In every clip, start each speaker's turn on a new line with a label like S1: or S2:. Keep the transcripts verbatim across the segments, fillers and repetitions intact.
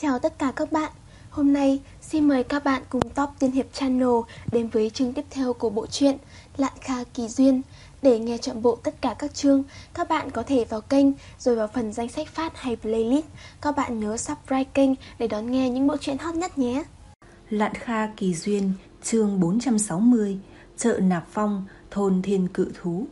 S1: Chào tất cả các bạn. Hôm nay xin mời các bạn cùng Top Tiên Hiệp Channel đến với chương tiếp theo của bộ truyện Lạn Kha Kỳ Duyên. Để nghe trọn bộ tất cả các chương, các bạn có thể vào kênh rồi vào phần danh sách phát hay playlist. Các bạn nhớ subscribe kênh để đón nghe những bộ truyện hot nhất nhé.
S2: Lạn Kha Kỳ Duyên, chương bốn trăm sáu mươi, chợ Nạp Phong, thôn Thiên Cự Thú.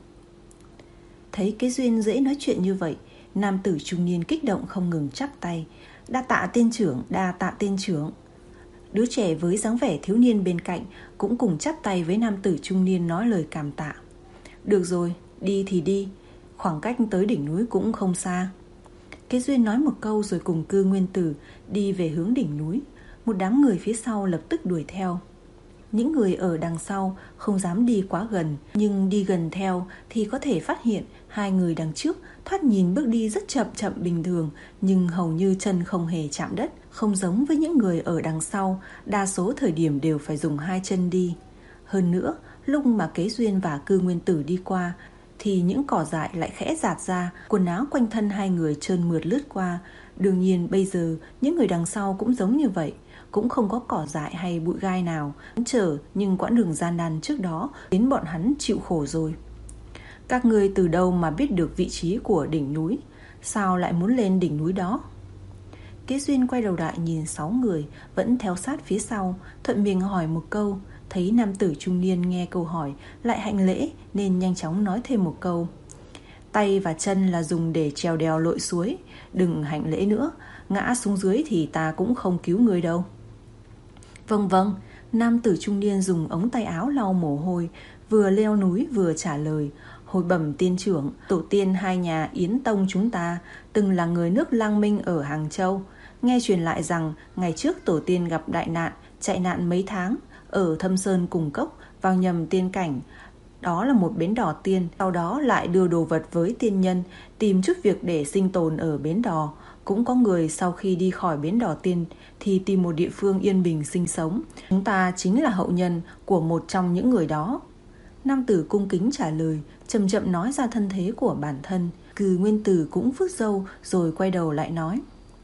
S2: Thấy cái Duyên dễ nói chuyện như vậy, nam tử trung niên kích động không ngừng chắp tay. Đa tạ tiên trưởng, đa tạ tiên trưởng. Đứa trẻ với dáng vẻ thiếu niên bên cạnh cũng cùng chắp tay với nam tử trung niên nói lời cảm tạ. Được rồi, đi thì đi, khoảng cách tới đỉnh núi cũng không xa. Cái Duyên nói một câu rồi cùng Cư Nguyên Tử đi về hướng đỉnh núi. Một đám người phía sau lập tức đuổi theo. Những người ở đằng sau không dám đi quá gần, nhưng đi gần theo thì có thể phát hiện hai người đằng trước thoạt nhìn bước đi rất chậm chậm bình thường, nhưng hầu như chân không hề chạm đất. Không giống với những người ở đằng sau, đa số thời điểm đều phải dùng hai chân đi. Hơn nữa, lúc mà Kế Duyên và Cư Nguyên Tử đi qua thì những cỏ dại lại khẽ rạt ra, quần áo quanh thân hai người trơn mượt lướt qua. Đương nhiên bây giờ những người đằng sau cũng giống như vậy, cũng không có cỏ dại hay bụi gai nào chở, nhưng quãng đường gian nan trước đó đến bọn hắn chịu khổ rồi. Các ngươi từ đâu mà biết được vị trí của đỉnh núi? Sao lại muốn lên đỉnh núi đó? Kế Duyên quay đầu lại nhìn sáu người vẫn theo sát phía sau, thuận miệng hỏi một câu. Thấy nam tử trung niên nghe câu hỏi lại hành lễ nên nhanh chóng nói thêm một câu. Tay và chân là dùng để trèo đèo lội suối, đừng hành lễ nữa, ngã xuống dưới thì ta cũng không cứu người đâu. Vâng vâng, nam tử trung niên dùng ống tay áo lau mồ hôi, vừa leo núi vừa trả lời. Hồi bẩm tiên trưởng, tổ tiên hai nhà Yến Tông chúng ta từng là người nước Lang Minh ở Hàng Châu. Nghe truyền lại rằng ngày trước tổ tiên gặp đại nạn, chạy nạn mấy tháng, ở Thâm Sơn Cùng Cốc vào nhầm tiên cảnh. Đó là một bến đò tiên, sau đó lại đưa đồ vật với tiên nhân, tìm chút việc để sinh tồn ở bến đò. Cũng có người sau khi đi khỏi bến đò tiên thì tìm một địa phương yên bình sinh sống. Chúng ta chính là hậu nhân của một trong những người đó. Nam tử cung kính trả lời, chậm chậm nói ra thân thế của bản thân. Cừ Nguyên Tử cũng phứt râu rồi quay đầu lại nói.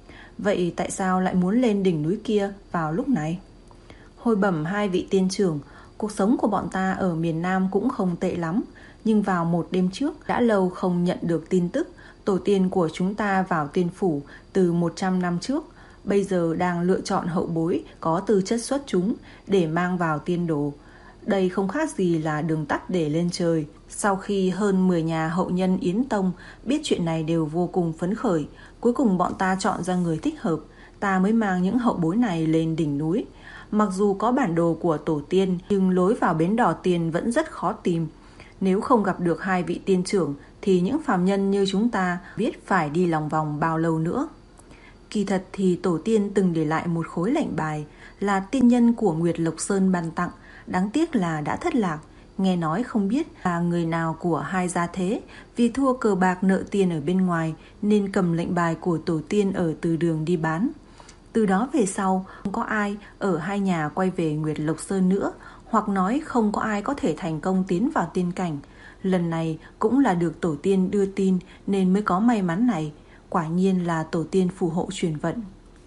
S2: Vậy tại sao lại muốn lên đỉnh núi kia vào lúc này? Hồi bẩm hai vị tiên trưởng, cuộc sống của bọn ta ở miền Nam cũng không tệ lắm, nhưng vào một đêm trước đã lâu không nhận được tin tức. Tổ tiên của chúng ta vào tiên phủ từ một trăm năm trước, bây giờ đang lựa chọn hậu bối có tư chất xuất chúng để mang vào tiên đồ. Đây không khác gì là đường tắt để lên trời. Sau khi hơn mười nhà hậu nhân Yến Tông biết chuyện này đều vô cùng phấn khởi, cuối cùng bọn ta chọn ra người thích hợp, ta mới mang những hậu bối này lên đỉnh núi. Mặc dù có bản đồ của tổ tiên, nhưng lối vào bến đò tiên vẫn rất khó tìm. Nếu không gặp được hai vị tiên trưởng thì những phàm nhân như chúng ta biết phải đi lòng vòng bao lâu nữa. Kỳ thật thì tổ tiên từng để lại một khối lệnh bài, là tiên nhân của Nguyệt Lộc Sơn ban tặng, đáng tiếc là đã thất lạc. Nghe nói không biết là người nào của hai gia thế, vì thua cờ bạc nợ tiền ở bên ngoài nên cầm lệnh bài của tổ tiên ở từ đường đi bán. Từ đó về sau không có ai ở hai nhà quay về Nguyệt Lộc Sơn nữa, hoặc nói không có ai có thể thành công tiến vào tiên cảnh. Lần này cũng là được tổ tiên đưa tin nên mới có may mắn này. Quả nhiên là tổ tiên phù hộ truyền vận.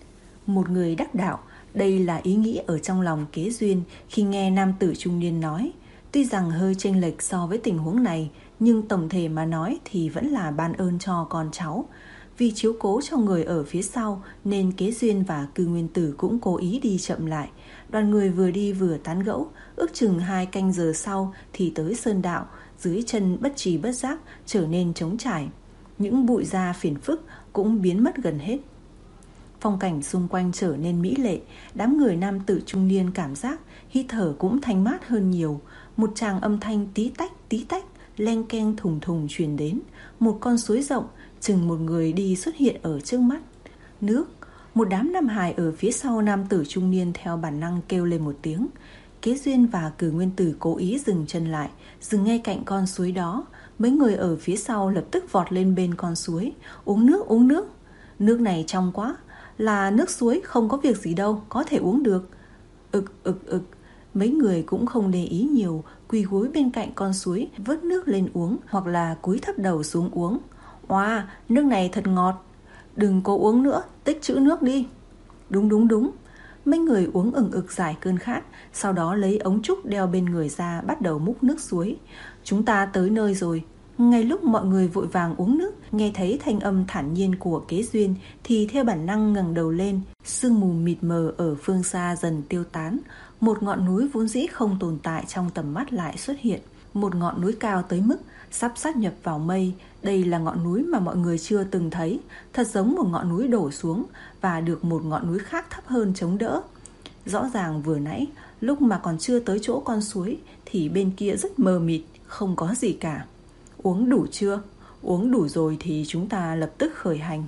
S2: Một người đắc đạo, đây là ý nghĩ ở trong lòng Kế Duyên khi nghe nam tử trung niên nói. Tuy rằng hơi chênh lệch so với tình huống này, nhưng tổng thể mà nói thì vẫn là ban ơn cho con cháu. Vì chiếu cố cho người ở phía sau nên Kế Duyên và Cư Nguyên Tử cũng cố ý đi chậm lại. Đoàn người vừa đi vừa tán gẫu, ước chừng hai canh giờ sau thì tới sơn đạo, dưới chân bất trì bất giác trở nên trống trải. Những bụi da phiền phức cũng biến mất gần hết. Phong cảnh xung quanh trở nên mỹ lệ, đám người nam tử trung niên cảm giác hít thở cũng thanh mát hơn nhiều. Một tràng âm thanh tí tách tí tách, len keng thùng thùng truyền đến. Một con suối rộng, chừng một người đi xuất hiện ở trước mắt. Nước, một đám nam hài ở phía sau nam tử trung niên theo bản năng kêu lên một tiếng. Kế Duyên và Cử Nguyên Tử cố ý dừng chân lại, dừng ngay cạnh con suối đó. Mấy người ở phía sau lập tức vọt lên bên con suối. Uống nước, uống nước. Nước này trong quá, là nước suối, không có việc gì đâu, có thể uống được. Ực ực ực. Mấy người cũng không để ý nhiều, quỳ gối bên cạnh con suối vớt nước lên uống, hoặc là cúi thấp đầu xuống uống. Oa, nước này thật ngọt. Đừng cố uống nữa, tích trữ nước đi. Đúng đúng đúng. Mấy người uống ừng ực giải cơn khát, sau đó lấy ống trúc đeo bên người ra bắt đầu múc nước suối. Chúng ta tới nơi rồi. Ngay lúc mọi người vội vàng uống nước, nghe thấy thanh âm thản nhiên của Kế Duyên thì theo bản năng ngẩng đầu lên. Sương mù mịt mờ ở phương xa dần tiêu tán. Một ngọn núi vốn dĩ không tồn tại trong tầm mắt lại xuất hiện. Một ngọn núi cao tới mức sắp sát nhập vào mây. Đây là ngọn núi mà mọi người chưa từng thấy, thật giống một ngọn núi đổ xuống và được một ngọn núi khác thấp hơn chống đỡ. Rõ ràng vừa nãy, lúc mà còn chưa tới chỗ con suối thì bên kia rất mờ mịt, không có gì cả. Uống đủ chưa? Uống đủ rồi thì chúng ta lập tức khởi hành.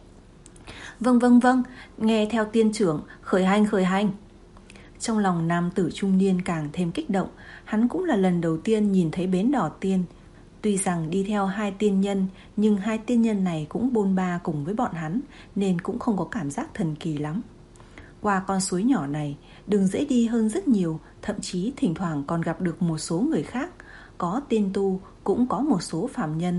S2: Vâng vâng vâng, nghe theo tiên trưởng, khởi hành khởi hành. Trong lòng nam tử trung niên càng thêm kích động. Hắn cũng là lần đầu tiên nhìn thấy bến đỏ tiên. Tuy rằng đi theo hai tiên nhân, nhưng hai tiên nhân này cũng bôn ba cùng với bọn hắn, nên cũng không có cảm giác thần kỳ lắm. Qua con suối nhỏ này, đường dễ đi hơn rất nhiều, thậm chí thỉnh thoảng còn gặp được một số người khác. Có tiên tu, cũng có một số phàm nhân.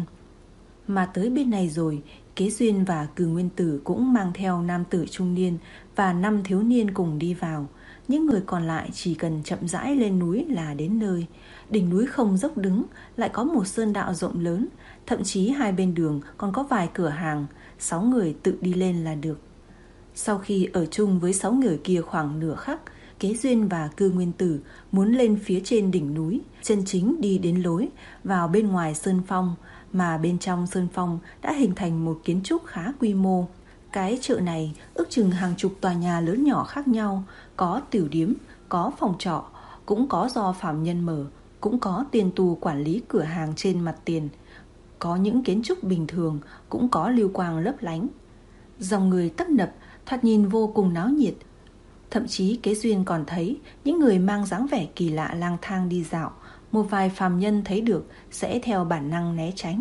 S2: Mà tới bên này rồi, Kế Duyên và Cừ Nguyên Tử cũng mang theo nam tử trung niên và năm thiếu niên cùng đi vào. Những người còn lại chỉ cần chậm rãi lên núi là đến nơi. Đỉnh núi không dốc đứng, lại có một sơn đạo rộng lớn, thậm chí hai bên đường còn có vài cửa hàng. Sáu người tự đi lên là được. Sau khi ở chung với sáu người kia khoảng nửa khắc, Kế Duyên và Cư Nguyên Tử muốn lên phía trên đỉnh núi, chân chính đi đến lối vào bên ngoài sơn phong, mà bên trong sơn phong đã hình thành một kiến trúc khá quy mô. Cái chợ này ước chừng hàng chục tòa nhà lớn nhỏ khác nhau, có tiểu điếm, có phòng trọ, cũng có do phàm nhân mở, cũng có tiền tù quản lý cửa hàng trên mặt tiền. Có những kiến trúc bình thường, cũng có lưu quang lấp lánh. Dòng người tấp nập, thoạt nhìn vô cùng náo nhiệt. Thậm chí Kế Duyên còn thấy những người mang dáng vẻ kỳ lạ lang thang đi dạo. Một vài phàm nhân thấy được sẽ theo bản năng né tránh.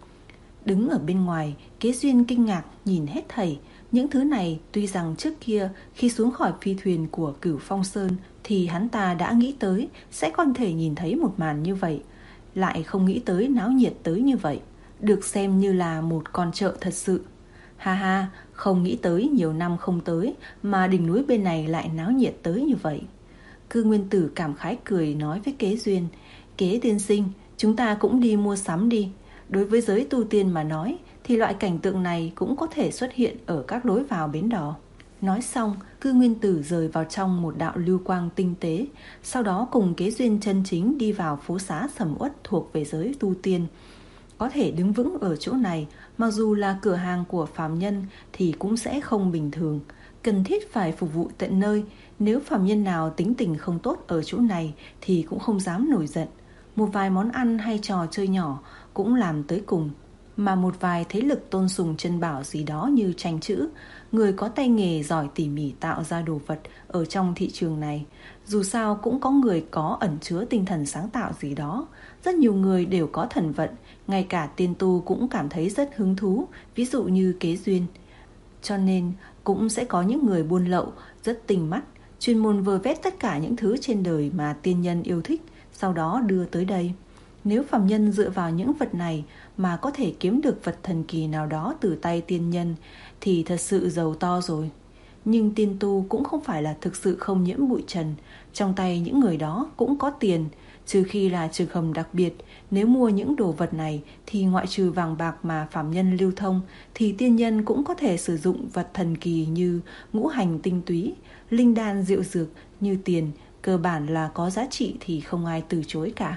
S2: Đứng ở bên ngoài, Kế Duyên kinh ngạc nhìn hết thảy. Những thứ này tuy rằng trước kia khi xuống khỏi phi thuyền của Cửu Phong Sơn thì hắn ta đã nghĩ tới sẽ còn thể nhìn thấy một màn như vậy, lại không nghĩ tới náo nhiệt tới như vậy, được xem như là một con chợ thật sự. Ha ha, không nghĩ tới nhiều năm không tới mà đỉnh núi bên này lại náo nhiệt tới như vậy. Cư Nguyên Tử cảm khái cười nói với Kế Duyên: Kế tiên sinh, chúng ta cũng đi mua sắm đi. Đối với giới tu tiên mà nói thì loại cảnh tượng này cũng có thể xuất hiện ở các lối vào bến đỏ. Nói xong, Cư Nguyên Tử rời vào trong một đạo lưu quang tinh tế, sau đó cùng Kế Duyên chân chính đi vào phố xá sầm uất thuộc về giới tu tiên. Có thể đứng vững ở chỗ này, mặc dù là cửa hàng của phàm nhân thì cũng sẽ không bình thường, cần thiết phải phục vụ tận nơi. Nếu phàm nhân nào tính tình không tốt ở chỗ này thì cũng không dám nổi giận. Một vài món ăn hay trò chơi nhỏ cũng làm tới cùng. Mà một vài thế lực tôn sùng chân bảo gì đó như tranh chữ, người có tay nghề giỏi tỉ mỉ tạo ra đồ vật ở trong thị trường này. Dù sao cũng có người có ẩn chứa tinh thần sáng tạo gì đó. Rất nhiều người đều có thần vận, ngay cả tiên tu cũng cảm thấy rất hứng thú, ví dụ như Kế Duyên. Cho nên cũng sẽ có những người buôn lậu rất tinh mắt, chuyên môn vơ vét tất cả những thứ trên đời mà tiên nhân yêu thích, sau đó đưa tới đây. Nếu phàm nhân dựa vào những vật này mà có thể kiếm được vật thần kỳ nào đó từ tay tiên nhân thì thật sự giàu to rồi. Nhưng tiên tu cũng không phải là thực sự không nhiễm bụi trần. Trong tay những người đó cũng có tiền, trừ khi là trường hợp đặc biệt. Nếu mua những đồ vật này thì ngoại trừ vàng bạc mà phàm nhân lưu thông thì tiên nhân cũng có thể sử dụng vật thần kỳ như ngũ hành tinh túy, linh đan diệu dược như tiền. Cơ bản là có giá trị thì không ai từ chối cả.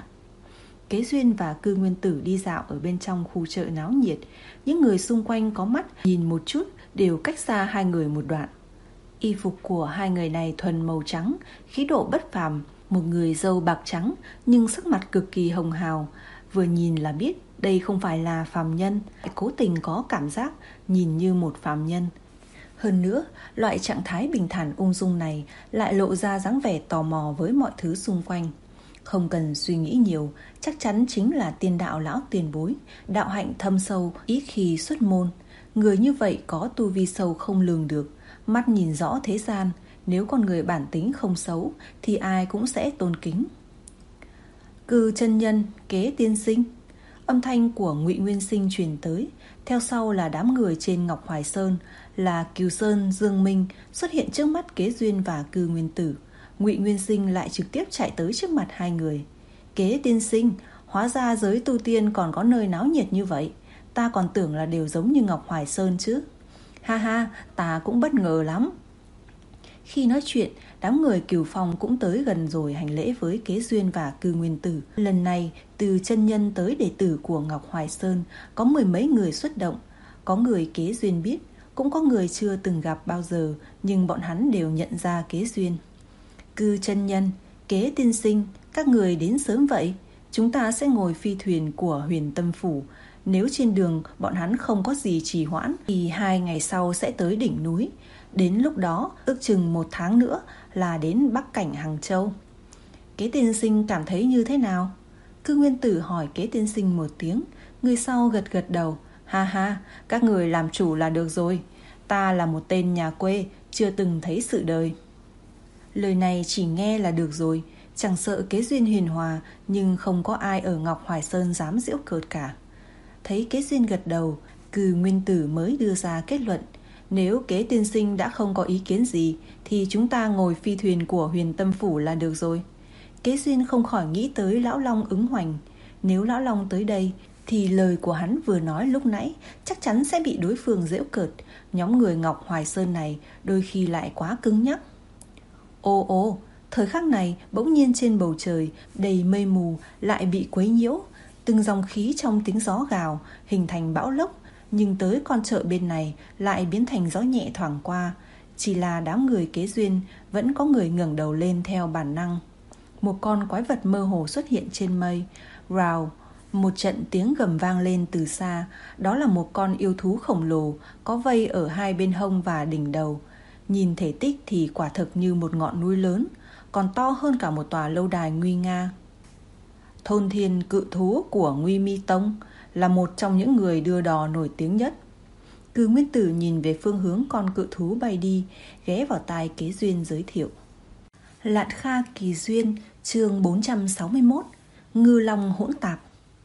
S2: Kế Duyên và Cư Nguyên Tử đi dạo ở bên trong khu chợ náo nhiệt. Những người xung quanh có mắt nhìn một chút đều cách xa hai người một đoạn. Y phục của hai người này thuần màu trắng, khí độ bất phàm. Một người râu bạc trắng nhưng sắc mặt cực kỳ hồng hào, vừa nhìn là biết đây không phải là phàm nhân, cố tình có cảm giác nhìn như một phàm nhân. Hơn nữa, loại trạng thái bình thản ung dung này lại lộ ra dáng vẻ tò mò với mọi thứ xung quanh. Không cần suy nghĩ nhiều, chắc chắn chính là tiên đạo lão tiền bối, đạo hạnh thâm sâu, ít khi xuất môn. Người như vậy có tu vi sâu không lường được, mắt nhìn rõ thế gian. Nếu con người bản tính không xấu thì ai cũng sẽ tôn kính. Cư chân nhân, Kế tiên sinh. Âm thanh của Ngụy Nguyên Sinh truyền tới, theo sau là đám người trên Ngọc Hoài Sơn, là Cừu Sơn, Dương Minh xuất hiện trước mắt Kế Duyên và Cư Nguyên Tử. Ngụy Nguyên Sinh lại trực tiếp chạy tới trước mặt hai người. Kế tiên sinh, hóa ra giới tu tiên còn có nơi náo nhiệt như vậy. Ta còn tưởng là đều giống như Ngọc Hoài Sơn chứ. Ha ha, ta cũng bất ngờ lắm. Khi nói chuyện, đám người Cửu Phong cũng tới gần rồi hành lễ với Kế Duyên và Cư Nguyên Tử. Lần này, từ chân nhân tới đệ tử của Ngọc Hoài Sơn, có mười mấy người xuất động. Có người Kế Duyên biết, cũng có người chưa từng gặp bao giờ, nhưng bọn hắn đều nhận ra Kế Duyên. Cư chân nhân, Kế tiên sinh, các người đến sớm vậy. Chúng ta sẽ ngồi phi thuyền của Huyền Tâm Phủ. Nếu trên đường bọn hắn không có gì trì hoãn thì hai ngày sau sẽ tới đỉnh núi. Đến lúc đó ước chừng một tháng nữa là đến Bắc Cảnh Hàng Châu. Kế tiên sinh cảm thấy như thế nào? Cư Nguyên Tử hỏi Kế tiên sinh một tiếng. Người sau gật gật đầu. Ha ha, các người làm chủ là được rồi. Ta là một tên nhà quê, chưa từng thấy sự đời. Lời này chỉ nghe là được rồi. Chẳng sợ Kế Duyên hiền hòa, nhưng không có ai ở Ngọc Hoài Sơn dám giễu cợt cả. Thấy Kế Duyên gật đầu, Cừ Nguyên Tử mới đưa ra kết luận. Nếu Kế tiên sinh đã không có ý kiến gì thì chúng ta ngồi phi thuyền của Huyền Tâm Phủ là được rồi. Kế Duyên không khỏi nghĩ tới Lão Long ứng hoành. Nếu Lão Long tới đây thì lời của hắn vừa nói lúc nãy chắc chắn sẽ bị đối phương giễu cợt. Nhóm người Ngọc Hoài Sơn này đôi khi lại quá cứng nhắc. Ô ô, thời khắc này bỗng nhiên trên bầu trời đầy mây mù lại bị quấy nhiễu. Từng dòng khí trong tiếng gió gào hình thành bão lốc, nhưng tới con chợ bên này lại biến thành gió nhẹ thoảng qua. Chỉ là đám người Kế Duyên vẫn có người ngẩng đầu lên theo bản năng. Một con quái vật mơ hồ xuất hiện trên mây. Rào, một trận tiếng gầm vang lên từ xa. Đó là một con yêu thú khổng lồ có vây ở hai bên hông và đỉnh đầu. Nhìn thể tích thì quả thực như một ngọn núi lớn, còn to hơn cả một tòa lâu đài nguy nga. Thôn Thiên Cự Thú của Nguy Mi Tông là một trong những người đưa đò nổi tiếng nhất. Cư Nguyên Tử nhìn về phương hướng con cự thú bay đi, ghé vào tai Kế Duyên giới thiệu. Lạn Kha Kỳ Duyên, chương bốn trăm sáu mươi mốt, Ngư Long hỗn tạp.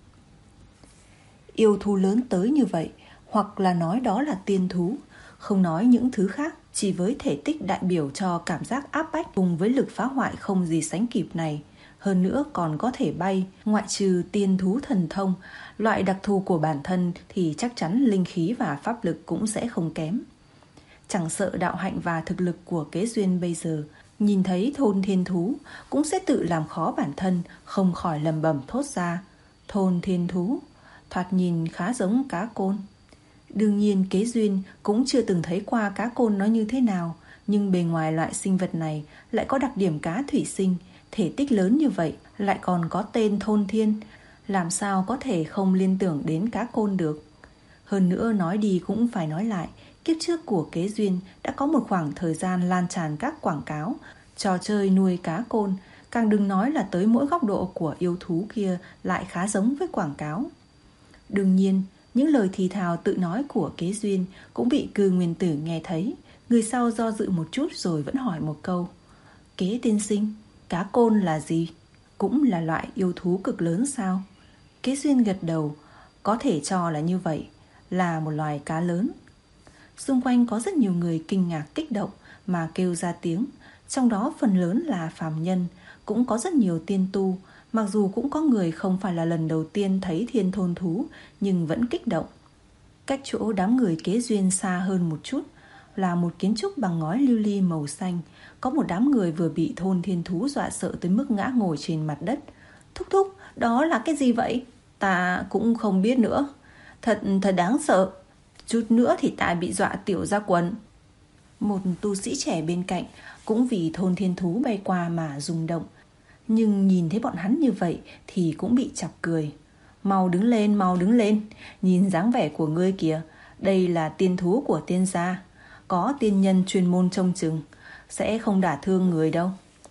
S2: Yêu thú lớn tới như vậy, hoặc là nói đó là tiên thú, không nói những thứ khác, chỉ với thể tích đại biểu cho cảm giác áp bách cùng với lực phá hoại không gì sánh kịp này, hơn nữa còn có thể bay, ngoại trừ tiên thú thần thông, loại đặc thù của bản thân thì chắc chắn linh khí và pháp lực cũng sẽ không kém. Chẳng sợ đạo hạnh và thực lực của Kế Duyên bây giờ, nhìn thấy thôn thiên thú cũng sẽ tự làm khó bản thân, không khỏi lầm bầm thốt ra. Thôn thiên thú, thoạt nhìn khá giống cá côn. Đương nhiên Kế Duyên cũng chưa từng thấy qua cá côn nó như thế nào, nhưng bề ngoài loại sinh vật này lại có đặc điểm cá thủy sinh, thể tích lớn như vậy, lại còn có tên thôn thiên, làm sao có thể không liên tưởng đến cá côn được. Hơn nữa nói đi cũng phải nói lại, kiếp trước của Kế Duyên đã có một khoảng thời gian lan tràn các quảng cáo trò chơi nuôi cá côn, càng đừng nói là tới mỗi góc độ của yêu thú kia lại khá giống với quảng cáo. Đương nhiên, những lời thì thào tự nói của Kế Duyên cũng bị Cư Nguyên Tử nghe thấy. Người sau do dự một chút rồi vẫn hỏi một câu. Kế tiên sinh, cá côn là gì? Cũng là loại yêu thú cực lớn sao? Kế Duyên gật đầu. Có thể cho là như vậy, là một loài cá lớn. Xung quanh có rất nhiều người kinh ngạc kích động mà kêu ra tiếng. Trong đó phần lớn là phàm nhân, cũng có rất nhiều tiên tu. Mặc dù cũng có người không phải là lần đầu tiên thấy thiên thôn thú, nhưng vẫn kích động. Cách chỗ đám người Kế Duyên xa hơn một chút là một kiến trúc bằng ngói lưu ly màu xanh. Có một đám người vừa bị thôn thiên thú dọa sợ tới mức ngã ngồi trên mặt đất. Thúc thúc, đó là cái gì vậy? Ta cũng không biết nữa. Thật thật đáng sợ. Chút nữa thì ta bị dọa tiểu ra quần. Một tu sĩ trẻ bên cạnh cũng vì thôn thiên thú bay qua mà rung động, nhưng nhìn thấy bọn hắn như vậy thì cũng bị chọc cười. Mau đứng lên, mau đứng lên. Nhìn dáng vẻ của ngươi kìa, đây là tiên thú của tiên gia, có tiên nhân chuyên môn trông chừng, sẽ không đả thương người đâu.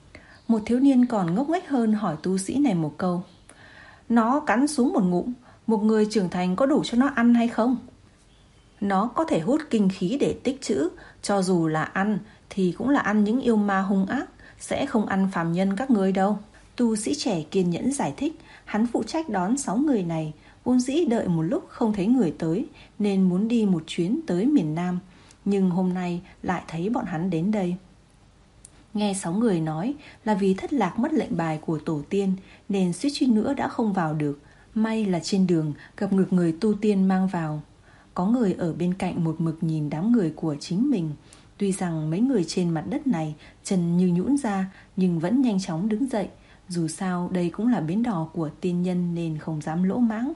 S2: Một thiếu niên còn ngốc nghếch hơn hỏi tu sĩ này một câu. Nó cắn xuống một ngụm, một người trưởng thành có đủ cho nó ăn hay không? Nó có thể hút kinh khí để tích trữ, cho dù là ăn thì cũng là ăn những yêu ma hung ác, sẽ không ăn phàm nhân các ngươi đâu. Tu sĩ trẻ kiên nhẫn giải thích. Hắn phụ trách đón sáu người này, Vốn dĩ đợi một lúc không thấy người tới nên muốn đi một chuyến tới miền Nam, nhưng hôm nay lại thấy bọn hắn đến đây. Nghe sáu người nói là vì thất lạc mất lệnh bài của tổ tiên nên suýt chút nữa đã không vào được. May là trên đường gặp được người tu tiên mang vào. Có người ở bên cạnh một mực nhìn đám người của chính mình. Tuy rằng mấy người trên mặt đất này chân như nhũn ra nhưng vẫn nhanh chóng đứng dậy. Dù sao đây cũng là bến đò của tiên nhân nên không dám lỗ mãng.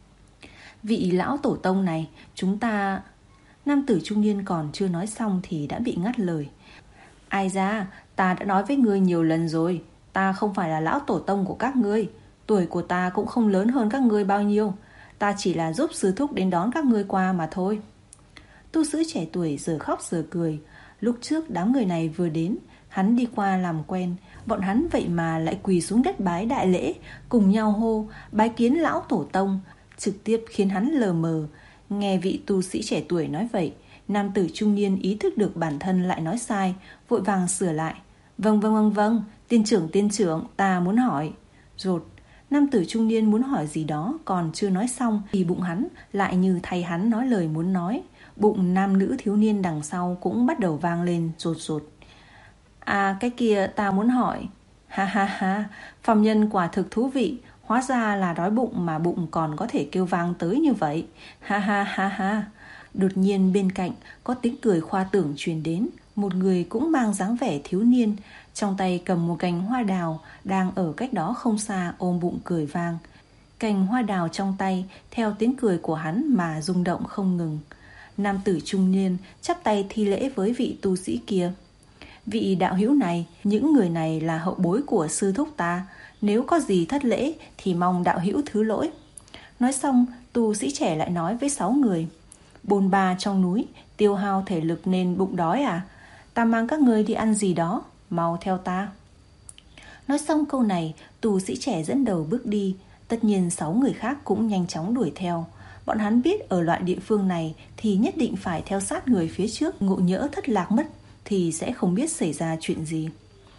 S2: Vị lão tổ tông này, chúng ta... Nam tử trung niên còn chưa nói xong thì đã bị ngắt lời. Ai ra, ta đã nói với ngươi nhiều lần rồi, ta không phải là lão tổ tông của các ngươi. Tuổi của ta cũng không lớn hơn các ngươi bao nhiêu. Ta chỉ là giúp sư thúc đến đón các ngươi qua mà thôi. Tu sĩ trẻ tuổi giờ khóc giờ cười. Lúc trước đám người này vừa đến, hắn đi qua làm quen. Bọn hắn vậy mà lại quỳ xuống đất bái đại lễ, cùng nhau hô bái kiến lão tổ tông, trực tiếp khiến hắn lờ mờ. Nghe vị tu sĩ trẻ tuổi nói vậy, nam tử trung niên ý thức được bản thân lại nói sai, vội vàng sửa lại. Vâng vâng vâng vâng, tiên trưởng tiên trưởng, ta muốn hỏi. Rột, nam tử trung niên muốn hỏi gì đó còn chưa nói xong thì bụng hắn lại như thay hắn nói lời muốn nói. Bụng nam nữ thiếu niên đằng sau cũng bắt đầu vang lên rột rột. À cái kia ta muốn hỏi. Ha ha ha, phàm nhân quả thực thú vị. Hóa ra là đói bụng mà bụng còn có thể kêu vang tới như vậy. Ha ha ha ha. Đột nhiên bên cạnh có tiếng cười khoa tưởng truyền đến. Một người cũng mang dáng vẻ thiếu niên, trong tay cầm một cành hoa đào, đang ở cách đó không xa ôm bụng cười vang. Cành hoa đào trong tay theo tiếng cười của hắn mà rung động không ngừng. Nam tử trung niên chắp tay thi lễ với vị tu sĩ kia. Vị đạo hữu này, những người này là hậu bối của sư thúc ta, nếu có gì thất lễ thì mong đạo hữu thứ lỗi. Nói xong, tu sĩ trẻ lại nói với sáu người. Bồn ba trong núi, tiêu hao thể lực nên bụng đói à? Ta mang các ngươi đi ăn gì đó, mau theo ta. Nói xong câu này, tu sĩ trẻ dẫn đầu bước đi. Tất nhiên sáu người khác cũng nhanh chóng đuổi theo. Bọn hắn biết ở loại địa phương này thì nhất định phải theo sát người phía trước, ngộ nhỡ thất lạc mất thì sẽ không biết xảy ra chuyện gì.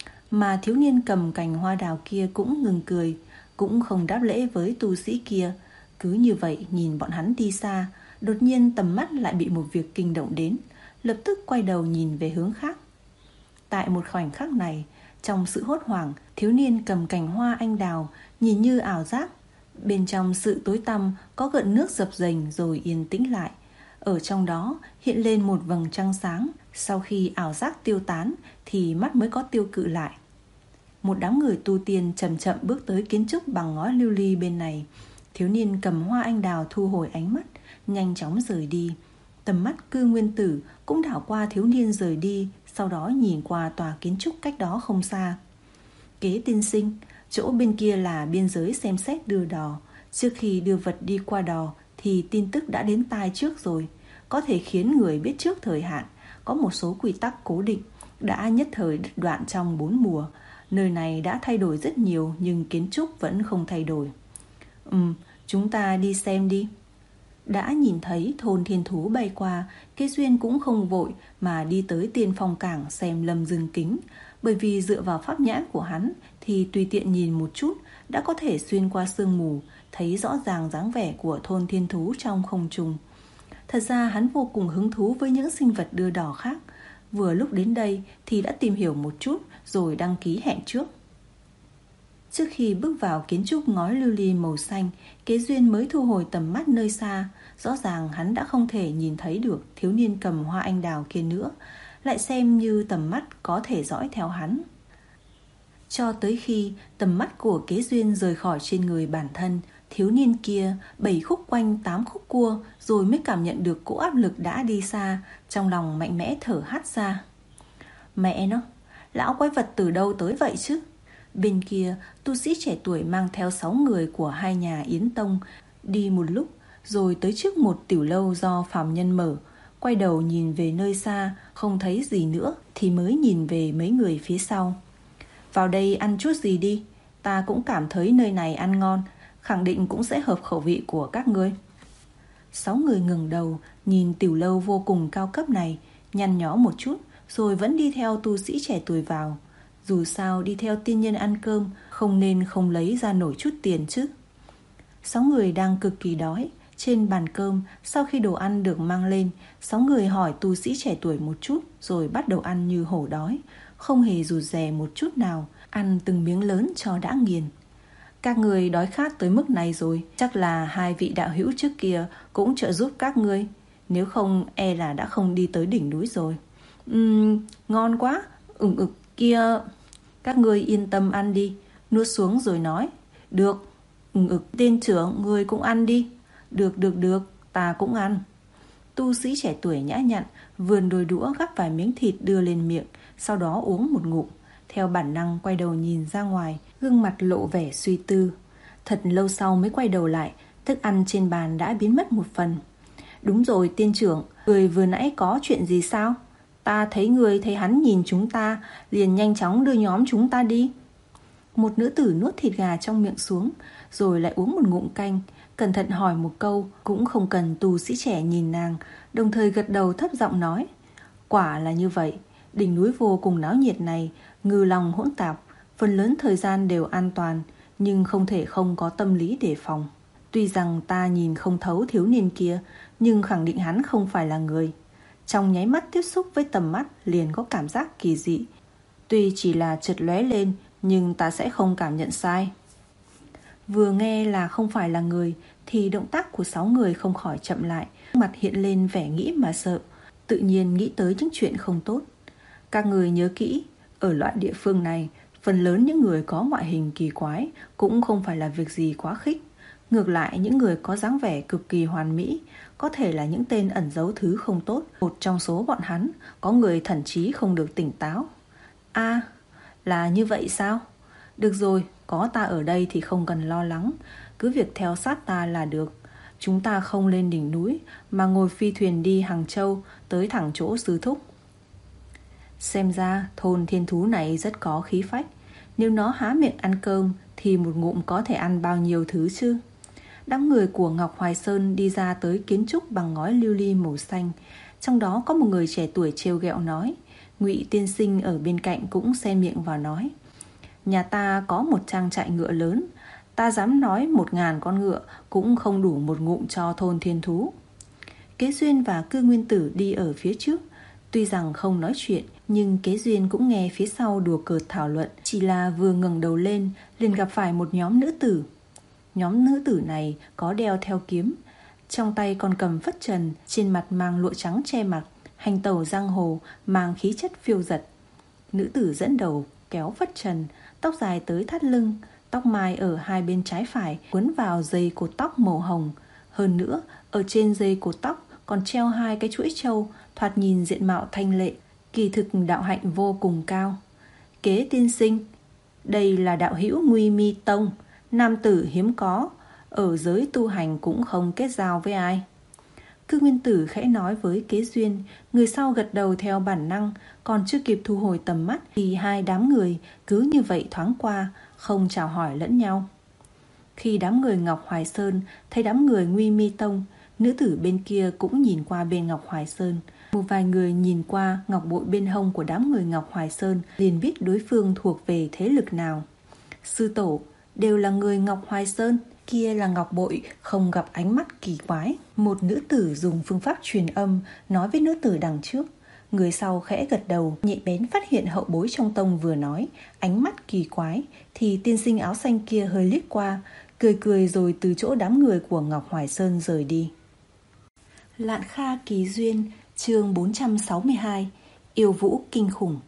S2: Mà thiếu niên cầm cành hoa đào kia cũng ngừng cười, cũng không đáp lễ với tu sĩ kia. Cứ như vậy nhìn bọn hắn đi xa, đột nhiên tầm mắt lại bị một việc kinh động đến, lập tức quay đầu nhìn về hướng khác. Tại một khoảnh khắc này, trong sự hốt hoảng, thiếu niên cầm cành hoa anh đào nhìn như ảo giác. Bên trong sự tối tăm có gợn nước dập dềnh rồi yên tĩnh lại. Ở trong đó hiện lên một vầng trăng sáng. Sau khi ảo giác tiêu tán thì mắt mới có tiêu cự lại. Một đám người tu tiên chậm chậm bước tới kiến trúc bằng ngói lưu ly bên này. Thiếu niên cầm hoa anh đào thu hồi ánh mắt, nhanh chóng rời đi. Tầm mắt Cư Nguyên Tử cũng đảo qua thiếu niên rời đi, sau đó nhìn qua tòa kiến trúc cách đó không xa. Kế tiên sinh, chỗ bên kia là biên giới xem xét đưa đò. Trước khi đưa vật đi qua đò thì tin tức đã đến tai trước rồi, có thể khiến người biết trước thời hạn. Có một số quy tắc cố định đã nhất thời đứt đoạn trong bốn mùa. Nơi này đã thay đổi rất nhiều nhưng kiến trúc vẫn không thay đổi. Ừm, chúng ta đi xem đi. Đã nhìn thấy thôn thiên thú bay qua, Kế Duyên cũng không vội mà đi tới Tiên Phong Cảng xem Lâm Dương Kính. Bởi vì dựa vào pháp nhãn của hắn thì tùy tiện nhìn một chút đã có thể xuyên qua sương mù, thấy rõ ràng dáng vẻ của thôn thiên thú trong không trung. Thật ra hắn vô cùng hứng thú với những sinh vật đưa đò khác. Vừa lúc đến đây thì đã tìm hiểu một chút rồi đăng ký hẹn trước. Trước khi bước vào kiến trúc ngói lưu ly màu xanh, Kế Duyên mới thu hồi tầm mắt nơi xa. Rõ ràng hắn đã không thể nhìn thấy được thiếu niên cầm hoa anh đào kia nữa, lại xem như tầm mắt có thể dõi theo hắn. Cho tới khi tầm mắt của Kế Duyên rời khỏi trên người bản thân, thiếu niên kia bảy khúc quanh tám khúc cua rồi mới cảm nhận được cỗ áp lực đã đi xa, trong lòng mạnh mẽ thở hắt ra. Mẹ nó, lão quái vật từ đâu tới vậy chứ? Bên kia, tu sĩ trẻ tuổi mang theo sáu người của hai nhà Yến Tông đi một lúc rồi tới trước một tiểu lâu do phàm nhân mở. Quay đầu nhìn về nơi xa, không thấy gì nữa thì mới nhìn về mấy người phía sau. Vào đây ăn chút gì đi, ta cũng cảm thấy nơi này ăn ngon, khẳng định cũng sẽ hợp khẩu vị của các ngươi. Sáu người ngừng đầu nhìn tiểu lâu vô cùng cao cấp này, nhăn nhó một chút rồi vẫn đi theo tu sĩ trẻ tuổi vào. Dù sao đi theo tiên nhân ăn cơm không nên không lấy ra nổi chút tiền chứ. Sáu người đang cực kỳ đói. Trên bàn cơm, sau khi đồ ăn được mang lên, sáu người hỏi tu sĩ trẻ tuổi một chút rồi bắt đầu ăn như hổ đói, không hề rụt rè một chút nào, ăn từng miếng lớn cho đã nghiền. Các người đói khát tới mức này rồi, chắc là hai vị đạo hữu trước kia cũng trợ giúp các ngươi, nếu không e là đã không đi tới đỉnh núi rồi. Ừm, ngon quá, ừng ực kia. Các ngươi yên tâm ăn đi, nuốt xuống rồi nói. Được. Ừng ực, tên trưởng, ngươi cũng ăn đi. Được được được, ta cũng ăn. Tu sĩ trẻ tuổi nhã nhặn vươn đôi đũa gắp vài miếng thịt đưa lên miệng, sau đó uống một ngụm. Theo bản năng quay đầu nhìn ra ngoài, gương mặt lộ vẻ suy tư. Thật lâu sau mới quay đầu lại, thức ăn trên bàn đã biến mất một phần. Đúng rồi tiên trưởng, người vừa nãy có chuyện gì sao? Ta thấy người thấy hắn nhìn chúng ta, liền nhanh chóng đưa nhóm chúng ta đi. Một nữ tử nuốt thịt gà trong miệng xuống, rồi lại uống một ngụm canh, cẩn thận hỏi một câu, cũng không cần tu sĩ trẻ nhìn nàng, đồng thời gật đầu thấp giọng nói. Quả là như vậy, đỉnh núi vô cùng náo nhiệt này, ngư long hỗn tạp, phần lớn thời gian đều an toàn, nhưng không thể không có tâm lý đề phòng. Tuy rằng ta nhìn không thấu thiếu niên kia, nhưng khẳng định hắn không phải là người. Trong nháy mắt tiếp xúc với tầm mắt liền có cảm giác kỳ dị. Tuy chỉ là chợt lóe lên, nhưng ta sẽ không cảm nhận sai. Vừa nghe là không phải là người, thì động tác của sáu người không khỏi chậm lại, mặt hiện lên vẻ nghĩ mà sợ, tự nhiên nghĩ tới những chuyện không tốt. Các người nhớ kỹ, ở loại địa phương này, phần lớn những người có ngoại hình kỳ quái cũng không phải là việc gì quá khích. Ngược lại, những người có dáng vẻ cực kỳ hoàn mỹ có thể là những tên ẩn giấu thứ không tốt. Một trong số bọn hắn có người thậm chí không được tỉnh táo. À, là như vậy sao? Được rồi, có ta ở đây thì không cần lo lắng, cứ việc theo sát ta là được. Chúng ta không lên đỉnh núi mà ngồi phi thuyền đi Hàng Châu, tới thẳng chỗ sư thúc. Xem ra thôn thiên thú này rất có khí phách. Nếu nó há miệng ăn cơm thì một ngụm có thể ăn bao nhiêu thứ chứ? Đám người của Ngọc Hoài Sơn đi ra tới kiến trúc bằng ngói lưu ly màu xanh. Trong đó có một người trẻ tuổi trêu ghẹo nói. Ngụy tiên sinh ở bên cạnh cũng xen miệng vào nói. Nhà ta có một trang trại ngựa lớn, ta dám nói một ngàn con ngựa cũng không đủ một ngụm cho thôn thiên thú. Kế Duyên và Cư Nguyên Tử đi ở phía trước. Tuy rằng không nói chuyện, nhưng Kế Duyên cũng nghe phía sau đùa cợt thảo luận. Chỉ là vừa ngẩng đầu lên, liền gặp phải một nhóm nữ tử. Nhóm nữ tử này có đeo theo kiếm, trong tay còn cầm phất trần, trên mặt mang lụa trắng che mặt, hành tẩu giang hồ, mang khí chất phiêu dật. Nữ tử dẫn đầu kéo phất trần, tóc dài tới thắt lưng, tóc mai ở hai bên trái phải quấn vào dây cột tóc màu hồng. Hơn nữa, ở trên dây cột tóc còn treo hai cái chuỗi trâu, thoạt nhìn diện mạo thanh lệ, kỳ thực đạo hạnh vô cùng cao. Kế tiên sinh, đây là đạo hữu Nguy Mi Tông, nam tử hiếm có, ở giới tu hành cũng không kết giao với ai. Cư Nguyên Tử khẽ nói với Kế Duyên, người sau gật đầu theo bản năng, còn chưa kịp thu hồi tầm mắt thì hai đám người cứ như vậy thoáng qua, không chào hỏi lẫn nhau. Khi đám người Ngọc Hoài Sơn thấy đám người Nguy Mi Tông, nữ tử bên kia cũng nhìn qua bên Ngọc Hoài Sơn. Một vài người nhìn qua ngọc bội bên hông của đám người Ngọc Hoài Sơn liền biết đối phương thuộc về thế lực nào. Sư tổ, đều là người Ngọc Hoài Sơn, kia là ngọc bội không gặp ánh mắt kỳ quái. Một nữ tử dùng phương pháp truyền âm nói với nữ tử đằng trước. Người sau khẽ gật đầu, nhạy bén phát hiện hậu bối trong tông vừa nói ánh mắt kỳ quái, thì tiên sinh áo xanh kia hơi liếc qua, cười cười rồi từ chỗ đám người của Ngọc Hoài Sơn rời đi. Lạn Kha Kỳ Duyên, chương bốn trăm sáu mươi hai, yêu vũ kinh khủng.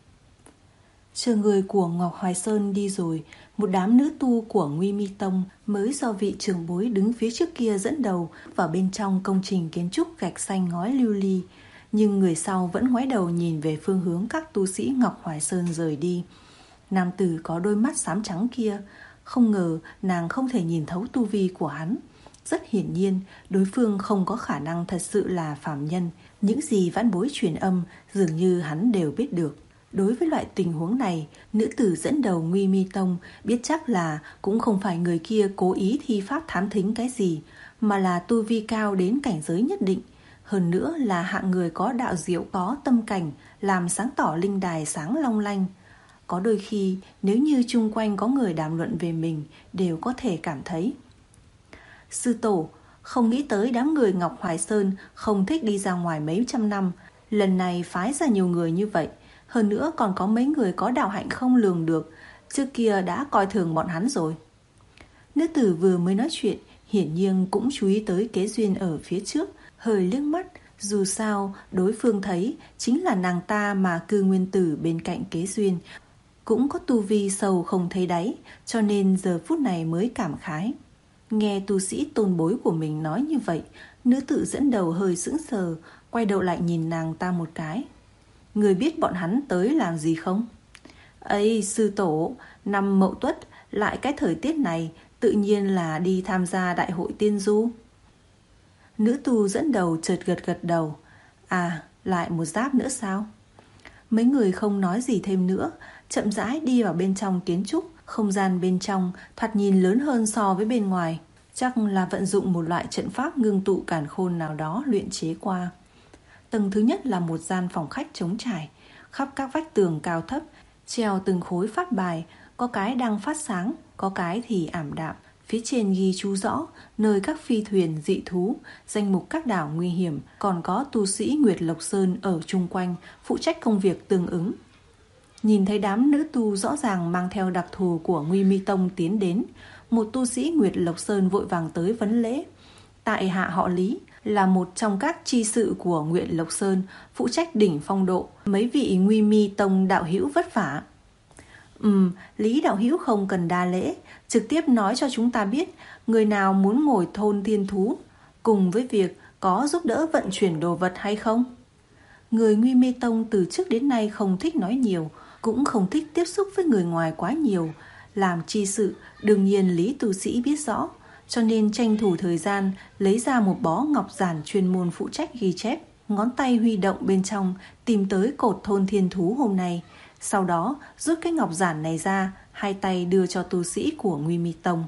S2: Chờ người của Ngọc Hoài Sơn đi rồi, một đám nữ tu của Nguy Mi Tông mới do vị trưởng bối đứng phía trước kia dẫn đầu vào bên trong công trình kiến trúc gạch xanh ngói lưu ly. Nhưng người sau vẫn ngoái đầu nhìn về phương hướng các tu sĩ Ngọc Hoài Sơn rời đi. Nam tử có đôi mắt xám trắng kia, không ngờ nàng không thể nhìn thấu tu vi của hắn. Rất hiển nhiên, đối phương không có khả năng thật sự là phàm nhân. Những gì vãn bối truyền âm dường như hắn đều biết được. Đối với loại tình huống này, nữ tử dẫn đầu Nguy Mi Tông biết chắc là cũng không phải người kia cố ý thi pháp thám thính cái gì, mà là tu vi cao đến cảnh giới nhất định. Hơn nữa là hạng người có đạo diệu, có tâm cảnh, làm sáng tỏ linh đài sáng long lanh. Có đôi khi nếu như chung quanh có người đàm luận về mình, đều có thể cảm thấy. Sư tổ, không nghĩ tới đám người Ngọc Hoài Sơn không thích đi ra ngoài mấy trăm năm, lần này phái ra nhiều người như vậy. Hơn nữa còn có mấy người có đạo hạnh không lường được, trước kia đã coi thường bọn hắn rồi. Nữ tử vừa mới nói chuyện, hiển nhiên cũng chú ý tới Kế Duyên ở phía trước, hơi liếc mắt. Dù sao, đối phương thấy chính là nàng ta mà Cư Nguyên Tử bên cạnh Kế Duyên cũng có tu vi sâu không thấy đáy, cho nên giờ phút này mới cảm khái. Nghe tu sĩ tôn bối của mình nói như vậy, nữ tử dẫn đầu hơi sững sờ, quay đầu lại nhìn nàng ta một cái. Người biết bọn hắn tới làm gì không? Ấy sư tổ, năm Mậu Tuất, lại cái thời tiết này, tự nhiên là đi tham gia đại hội tiên du. Nữ tu dẫn đầu chợt gật gật đầu. À, lại một giáp nữa sao? Mấy người không nói gì thêm nữa, chậm rãi đi vào bên trong kiến trúc. Không gian bên trong thoạt nhìn lớn hơn so với bên ngoài, chắc là vận dụng một loại trận pháp ngưng tụ càn khôn nào đó luyện chế qua. Tầng thứ nhất là một gian phòng khách trống trải, khắp các vách tường cao thấp treo từng khối phát bài, có cái đang phát sáng, có cái thì ảm đạm. Phía trên ghi chú rõ nơi các phi thuyền dị thú, danh mục các đảo nguy hiểm, còn có tu sĩ Nguyệt Lộc Sơn ở chung quanh phụ trách công việc tương ứng. Nhìn thấy đám nữ tu rõ ràng mang theo đặc thù của Nguy Mi Tông tiến đến, một tu sĩ Nguyệt Lộc Sơn vội vàng tới vấn lễ. Tại hạ họ Lý, là một trong các chi sự của Nguyệt Lộc Sơn, phụ trách đỉnh phong độ. Mấy vị Nguy Mi Tông đạo hữu vất vả. Ừm, Lý đạo hữu không cần đa lễ, trực tiếp nói cho chúng ta biết người nào muốn ngồi thôn thiên thú, cùng với việc có giúp đỡ vận chuyển đồ vật hay không. Người Nguy Mi Tông từ trước đến nay không thích nói nhiều, cũng không thích tiếp xúc với người ngoài quá nhiều. Làm chi sự, đương nhiên Lý tu sĩ biết rõ, cho nên tranh thủ thời gian lấy ra một bó ngọc giản chuyên môn phụ trách ghi chép. Ngón tay huy động bên trong, tìm tới cột thôn thiên thú hôm nay. Sau đó rút cái ngọc giản này ra, hai tay đưa cho tu sĩ của Nguy Mi Tông.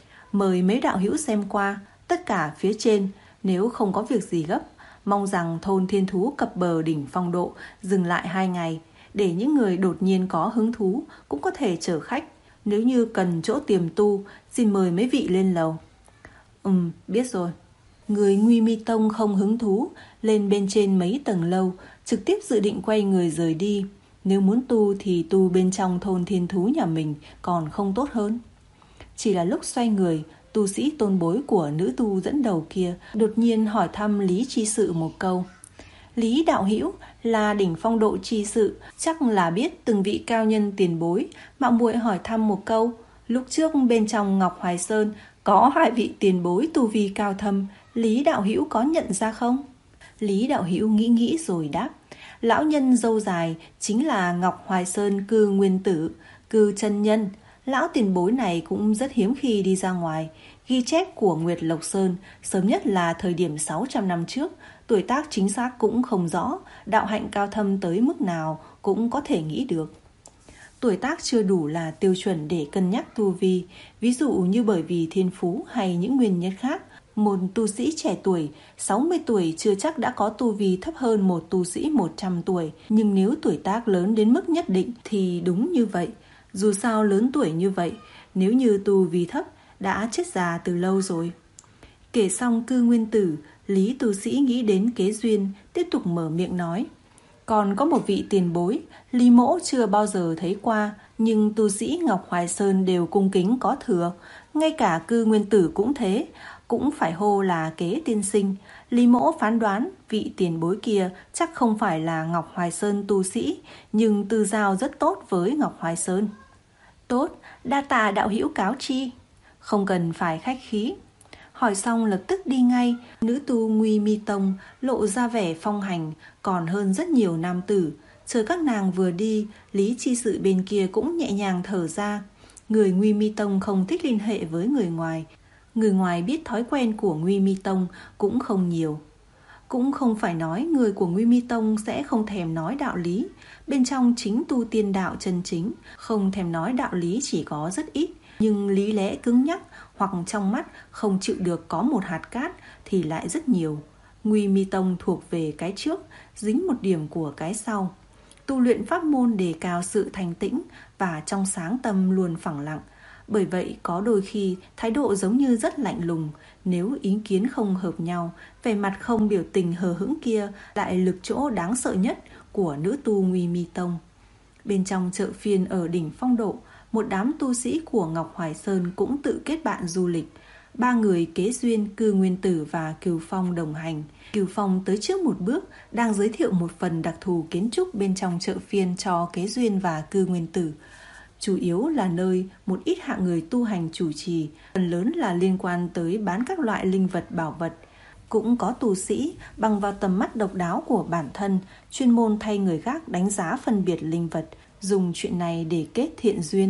S2: Mời mấy đạo hữu xem qua, tất cả phía trên, nếu không có việc gì gấp, mong rằng thôn thiên thú cập bờ đỉnh phong độ dừng lại hai ngày, để những người đột nhiên có hứng thú cũng có thể chở khách. Nếu như cần chỗ tiềm tu, xin mời mấy vị lên lầu. Ừm, biết rồi. Người Nguy Mi Tông không hứng thú, lên bên trên mấy tầng lâu, trực tiếp dự định quay người rời đi. Nếu muốn tu thì tu bên trong thôn thiên thú nhà mình còn không tốt hơn. Chỉ là lúc xoay người, tu sĩ tôn bối của nữ tu dẫn đầu kia đột nhiên hỏi thăm Lý chi sự một câu. Lý đạo hữu là đỉnh phong độ chi sự, chắc là biết từng vị cao nhân tiền bối, mạo muội hỏi thăm một câu. Lúc trước bên trong Ngọc Hoài Sơn có hai vị tiền bối tu vi cao thâm, Lý đạo hữu có nhận ra không? Lý đạo hữu nghĩ nghĩ rồi đáp. Lão nhân râu dài chính là Ngọc Hoài Sơn Cư Nguyên Tử, Cư chân nhân. Lão tiền bối này cũng rất hiếm khi đi ra ngoài. Ghi chép của Nguyệt Lộc Sơn sớm nhất là thời điểm sáu trăm năm trước, tuổi tác chính xác cũng không rõ, đạo hạnh cao thâm tới mức nào cũng có thể nghĩ được. Tuổi tác chưa đủ là tiêu chuẩn để cân nhắc tu vi, ví dụ như bởi vì thiên phú hay những nguyên nhân khác. Một tu sĩ trẻ tuổi, sáu mươi tuổi chưa chắc đã có tu vi thấp hơn một tu sĩ một trăm tuổi. Nhưng nếu tuổi tác lớn đến mức nhất định thì đúng như vậy. Dù sao lớn tuổi như vậy, nếu như tu vi thấp, đã chết già từ lâu rồi. Kể xong Cư Nguyên Tử, Lý tu sĩ nghĩ đến Kế Duyên, tiếp tục mở miệng nói. Còn có một vị tiền bối, Lý mỗ chưa bao giờ thấy qua, nhưng tu sĩ Ngọc Hoài Sơn đều cung kính có thừa. Ngay cả Cư Nguyên Tử cũng thế, cũng phải hô là Kế tiên sinh. Lý mỗ phán đoán vị tiền bối kia chắc không phải là Ngọc Hoài Sơn tu sĩ, nhưng tư giao rất tốt với Ngọc Hoài Sơn. Tốt, đa tạ đạo hữu cáo chi. Không cần phải khách khí. Hỏi xong lập tức đi ngay. Nữ tu Nguy Mi Tông lộ ra vẻ phong hành, còn hơn rất nhiều nam tử. Chờ các nàng vừa đi, Lý chi sự bên kia cũng nhẹ nhàng thở ra. Người Nguy Mi Tông không thích liên hệ với người ngoài. Người ngoài biết thói quen của Nguy Mi Tông cũng không nhiều. Cũng không phải nói người của Nguy Mi Tông sẽ không thèm nói đạo lý. Bên trong chính tu tiên đạo chân chính, không thèm nói đạo lý chỉ có rất ít. Nhưng lý lẽ cứng nhắc hoặc trong mắt không chịu được có một hạt cát thì lại rất nhiều. Nguy Mi Tông thuộc về cái trước, dính một điểm của cái sau. Tu luyện pháp môn đề cao sự thanh tĩnh và trong sáng tâm luôn phẳng lặng. Bởi vậy có đôi khi thái độ giống như rất lạnh lùng. Nếu ý kiến không hợp nhau, vẻ mặt không biểu tình hờ hững kia lại lực chỗ đáng sợ nhất của nữ tu Nguy Mi Tông. Bên trong chợ phiên ở đỉnh Phong Độ, một đám tu sĩ của Ngọc Hoài Sơn cũng tự kết bạn du lịch. Ba người Kế Duyên, Cư Nguyên Tử và Cửu Phong đồng hành. Cửu Phong tới trước một bước, đang giới thiệu một phần đặc thù kiến trúc bên trong chợ phiên cho Kế Duyên và Cư Nguyên Tử. Chủ yếu là nơi một ít hạng người tu hành chủ trì, phần lớn là liên quan tới bán các loại linh vật bảo vật. Cũng có tu sĩ bằng vào tầm mắt độc đáo của bản thân, chuyên môn thay người khác đánh giá phân biệt linh vật, dùng chuyện này để kết thiện duyên.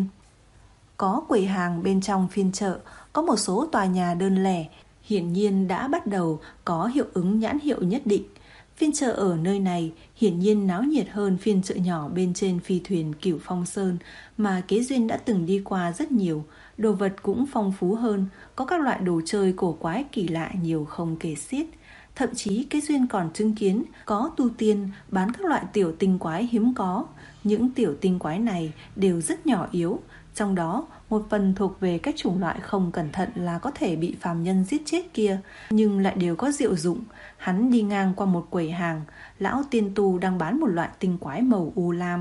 S2: Có quầy hàng bên trong phiên chợ, có một số tòa nhà đơn lẻ, hiển nhiên đã bắt đầu có hiệu ứng nhãn hiệu nhất định. Phiên chợ ở nơi này hiển nhiên náo nhiệt hơn phiên chợ nhỏ bên trên phi thuyền Cửu Phong Sơn mà Kế Duyên đã từng đi qua rất nhiều. Đồ vật cũng phong phú hơn, có các loại đồ chơi cổ quái kỳ lạ nhiều không kể xiết. Thậm chí Kế Duyên còn chứng kiến có tu tiên bán các loại tiểu tinh quái hiếm có. Những tiểu tinh quái này đều rất nhỏ yếu, trong đó một phần thuộc về các chủng loại không cẩn thận là có thể bị phàm nhân giết chết kia, nhưng lại đều có diệu dụng. Hắn đi ngang qua một quầy hàng, lão tiên tu đang bán một loại tinh quái màu u lam.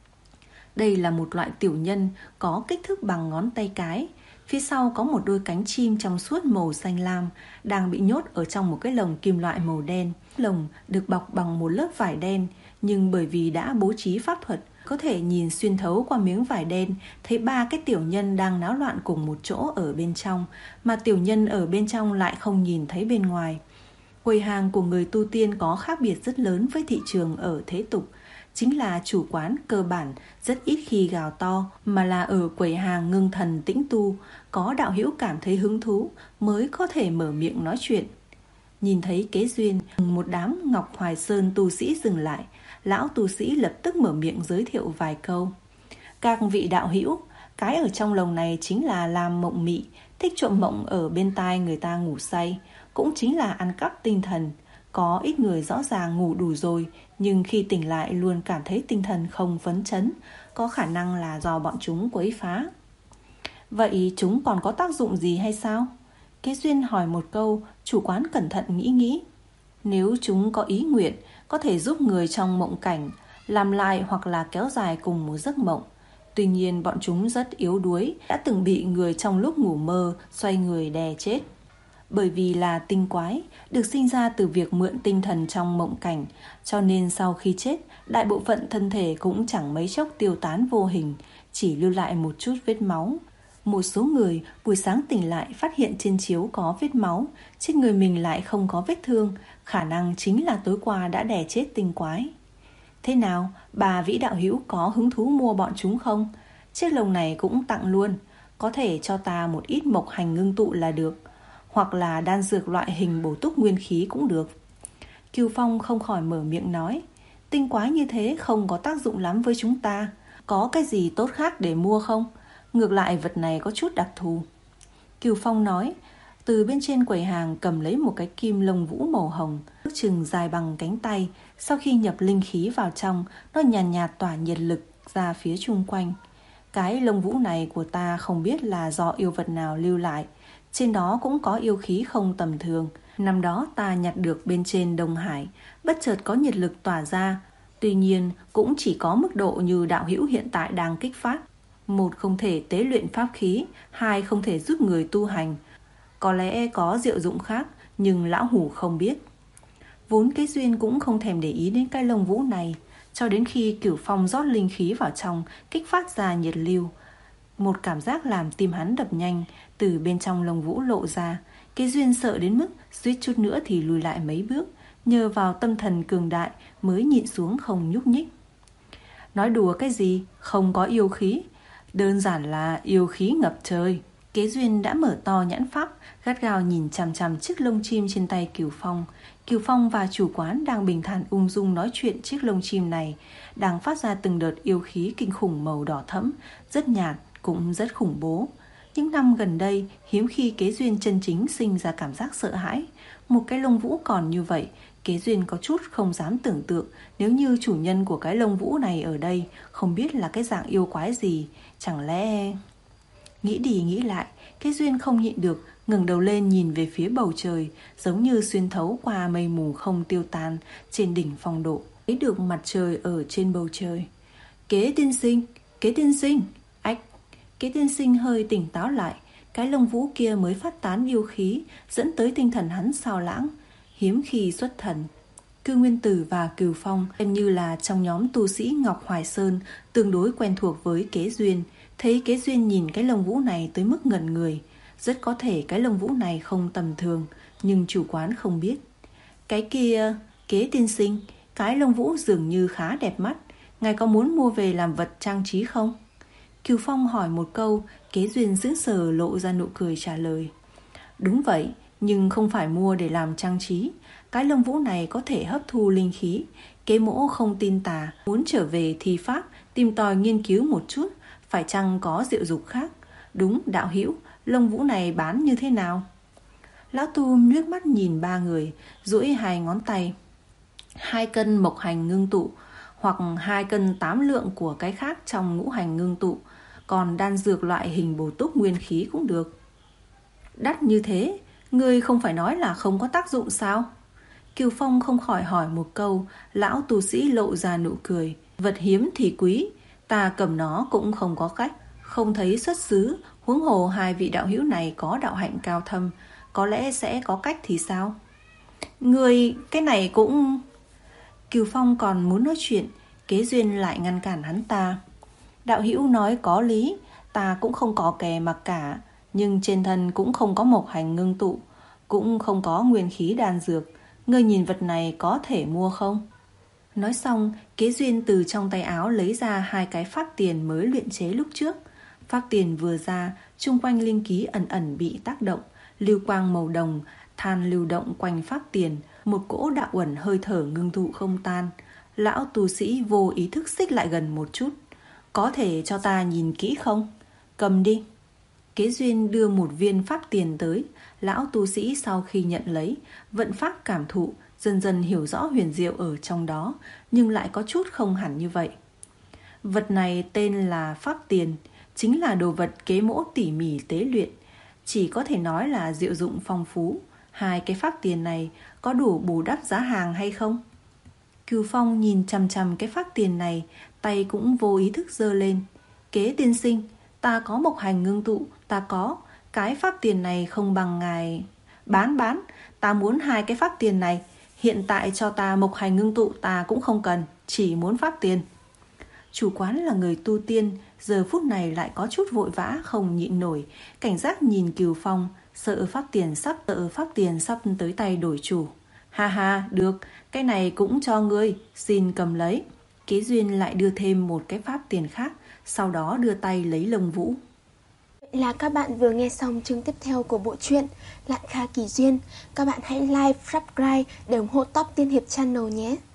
S2: Đây là một loại tiểu nhân có kích thước bằng ngón tay cái. Phía sau có một đôi cánh chim trong suốt màu xanh lam, đang bị nhốt ở trong một cái lồng kim loại màu đen. Lồng được bọc bằng một lớp vải đen, nhưng bởi vì đã bố trí pháp thuật, có thể nhìn xuyên thấu qua miếng vải đen, thấy ba cái tiểu nhân đang náo loạn cùng một chỗ ở bên trong, mà tiểu nhân ở bên trong lại không nhìn thấy bên ngoài. Quầy hàng của người tu tiên có khác biệt rất lớn với thị trường ở thế tục. Chính là chủ quán cơ bản rất ít khi gào to, mà là ở quầy hàng ngưng thần tĩnh tu, có đạo hữu cảm thấy hứng thú mới có thể mở miệng nói chuyện. Nhìn thấy Kế Duyên, một đám Ngọc Hoài Sơn tu sĩ dừng lại. Lão tu sĩ lập tức mở miệng giới thiệu vài câu. Các vị đạo hữu, cái ở trong lồng này chính là làm mộng mị, thích trộm mộng ở bên tai người ta ngủ say, cũng chính là ăn cắp tinh thần. Có ít người rõ ràng ngủ đủ rồi, nhưng khi tỉnh lại luôn cảm thấy tinh thần không phấn chấn, có khả năng là do bọn chúng quấy phá. Vậy chúng còn có tác dụng gì hay sao? Kế Duyên hỏi một câu, chủ quán cẩn thận nghĩ nghĩ. Nếu chúng có ý nguyện, có thể giúp người trong mộng cảnh làm lại hoặc là kéo dài cùng một giấc mộng. Tuy nhiên bọn chúng rất yếu đuối, đã từng bị người trong lúc ngủ mơ xoay người đè chết. Bởi vì là tinh quái, được sinh ra từ việc mượn tinh thần trong mộng cảnh, cho nên sau khi chết, đại bộ phận thân thể cũng chẳng mấy chốc tiêu tán vô hình, chỉ lưu lại một chút vết máu. Một số người buổi sáng tỉnh lại phát hiện trên chiếu có vết máu, trên người mình lại không có vết thương, khả năng chính là tối qua đã đè chết tinh quái. Thế nào, bà Vĩ đạo hữu có hứng thú mua bọn chúng không? Chiếc lồng này cũng tặng luôn, có thể cho ta một ít mộc hành ngưng tụ là được, hoặc là đan dược loại hình bổ túc nguyên khí cũng được. Cửu Phong không khỏi mở miệng nói, tinh quái như thế không có tác dụng lắm với chúng ta, có cái gì tốt khác để mua không? Ngược lại vật này có chút đặc thù. Cửu Phong nói, từ bên trên quầy hàng cầm lấy một cái kim lông vũ màu hồng, ước chừng dài bằng cánh tay. Sau khi nhập linh khí vào trong, nó nhàn nhạt, nhạt tỏa nhiệt lực ra phía chung quanh. Cái lông vũ này của ta không biết là do yêu vật nào lưu lại, trên đó cũng có yêu khí không tầm thường. Năm đó ta nhặt được bên trên Đông Hải, bất chợt có nhiệt lực tỏa ra. Tuy nhiên cũng chỉ có mức độ như đạo hữu hiện tại đang kích phát. Một, không thể tế luyện pháp khí, hai, không thể giúp người tu hành. Có lẽ có diệu dụng khác, nhưng lão hủ không biết. Vốn Kế Duyên cũng không thèm để ý đến cái lông vũ này, cho đến khi Cửu Phong rót linh khí vào trong, kích phát ra nhiệt lưu. Một cảm giác làm tim hắn đập nhanh từ bên trong lông vũ lộ ra. Kế Duyên sợ đến mức suýt chút nữa thì lùi lại mấy bước, nhờ vào tâm thần cường đại mới nhịn xuống không nhúc nhích. Nói đùa cái gì, không có yêu khí, đơn giản là yêu khí ngập trời. Kế Duyên đã mở to nhãn pháp, gắt gao nhìn chằm chằm chiếc lông chim trên tay Cửu Phong. Cửu Phong và chủ quán đang bình thản ung dung nói chuyện, chiếc lông chim này đang phát ra từng đợt yêu khí kinh khủng màu đỏ thẫm, rất nhạt cũng rất khủng bố. Những năm gần đây, hiếm khi Kế Duyên chân chính sinh ra cảm giác sợ hãi. Một cái lông vũ còn như vậy, Kế Duyên có chút không dám tưởng tượng nếu như chủ nhân của cái lông vũ này ở đây, không biết là cái dạng yêu quái gì. Chẳng lẽ... Nghĩ đi nghĩ lại, Kế Duyên không nhịn được ngẩng đầu lên nhìn về phía bầu trời, giống như xuyên thấu qua mây mù không tiêu tan trên đỉnh phong độ, thấy được mặt trời ở trên bầu trời. Kế tiên sinh, Kế tiên sinh, ách. Kế tiên sinh hơi tỉnh táo lại, cái lông vũ kia mới phát tán yêu khí, dẫn tới tinh thần hắn xao lãng, hiếm khi xuất thần. Cư Nguyên Tử và Cửu Phong xem như là trong nhóm tu sĩ Ngọc Hoài Sơn tương đối quen thuộc với Kế Duyên. Thấy Kế Duyên nhìn cái lông vũ này tới mức ngẩn người. Rất có thể cái lông vũ này không tầm thường, nhưng chủ quán không biết. Cái kia, Kế tiên sinh, cái lông vũ dường như khá đẹp mắt, ngài có muốn mua về làm vật trang trí không? Cửu Phong hỏi một câu, Kế Duyên sững sờ lộ ra nụ cười trả lời. Đúng vậy, nhưng không phải mua để làm trang trí. Cái lông vũ này có thể hấp thu linh khí. Kế mỗ không tin tà, muốn trở về thi pháp, tìm tòi nghiên cứu một chút, phải chăng có diệu dục khác. Đúng, đạo hữu, lông vũ này bán như thế nào? Lão tu nước mắt nhìn ba người, duỗi hai ngón tay. Hai cân mộc hành ngưng tụ, hoặc hai cân tám lượng của cái khác trong ngũ hành ngưng tụ. Còn đan dược loại hình bổ túc nguyên khí cũng được. Đắt như thế, ngươi không phải nói là không có tác dụng sao? Kiều Phong không khỏi hỏi một câu. Lão tu sĩ lộ ra nụ cười. Vật hiếm thì quý, ta cầm nó cũng không có cách, không thấy xuất xứ. Huống hồ hai vị đạo hữu này có đạo hạnh cao thâm, có lẽ sẽ có cách thì sao? Ngươi, cái này cũng... Kiều Phong còn muốn nói chuyện, Kế Duyên lại ngăn cản hắn ta. Đạo hữu nói có lý, ta cũng không có kè mặc cả, nhưng trên thân cũng không có mộc hành ngưng tụ, cũng không có nguyên khí đan dược. Ngươi nhìn vật này có thể mua không? Nói xong, Kế Duyên từ trong tay áo lấy ra hai cái phác tiền mới luyện chế lúc trước. Phác tiền vừa ra, chung quanh linh khí ẩn ẩn bị tác động, lưu quang màu đồng, than lưu động quanh phác tiền, một cỗ đạo uẩn hơi thở ngưng tụ không tan. Lão tu sĩ vô ý thức xích lại gần một chút. Có thể cho ta nhìn kỹ không? Cầm đi. Kế Duyên đưa một viên pháp tiền tới. Lão tu sĩ sau khi nhận lấy, vận pháp cảm thụ, dần dần hiểu rõ huyền diệu ở trong đó, nhưng lại có chút không hẳn như vậy. Vật này tên là pháp tiền, chính là đồ vật kế mỗ tỉ mỉ tế luyện, chỉ có thể nói là diệu dụng phong phú. Hai cái pháp tiền này có đủ bù đắp giá hàng hay không? Cửu Phong nhìn chằm chằm cái pháp tiền này, tay cũng vô ý thức giơ lên. Kế tiên sinh, ta có mộc hành ngưng tụ, ta có. Cái pháp tiền này không bằng ngài. Bán bán, ta muốn hai cái pháp tiền này. Hiện tại cho ta mộc hành ngưng tụ ta cũng không cần, chỉ muốn pháp tiền. Chủ quán là người tu tiên, giờ phút này lại có chút vội vã không nhịn nổi, cảnh giác nhìn Cửu Phong, sợ pháp tiền sắp sợ pháp tiền sắp tới tay đổi chủ. Ha ha, được, cái này cũng cho ngươi, xin cầm lấy. Kế Duyên lại đưa thêm một cái pháp tiền khác, sau đó đưa tay lấy lông vũ.
S1: Vậy là các bạn vừa nghe xong chương tiếp theo của bộ truyện Lạn Kha Kỳ Duyên. Các bạn hãy like, subscribe để ủng hộ Top Tiên Hiệp Channel nhé.